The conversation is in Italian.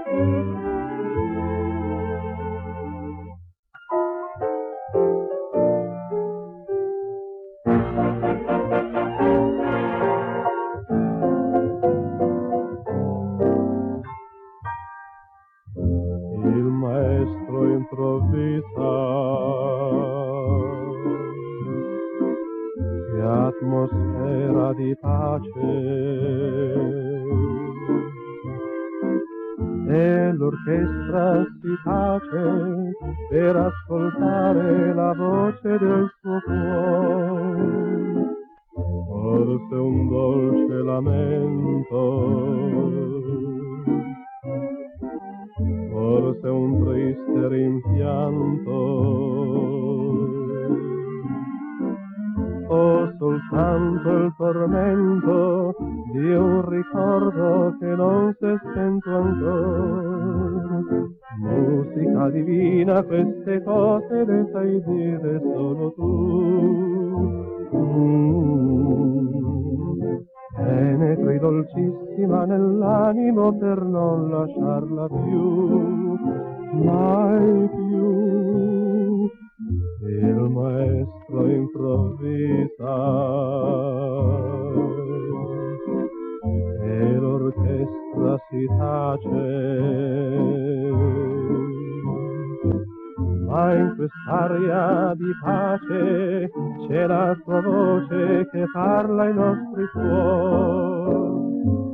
Il maestro improvvisa, che atmosfera di pace, e l'orchestra si tace per ascoltare la voce del suo cuore. Forse un dolce lamento, forse un triste rimpianto, o soltanto il tormento di un ricordo che non si è spento ancora. Musica divina, queste cose le sai dire solo tu. Penetri dolcissima nell'animo per non lasciarla più, mai più. Il maestro improvvisa e l'orchestra si tace, ma in quest'aria di pace c'è la sua voce che parla ai nostri cuori.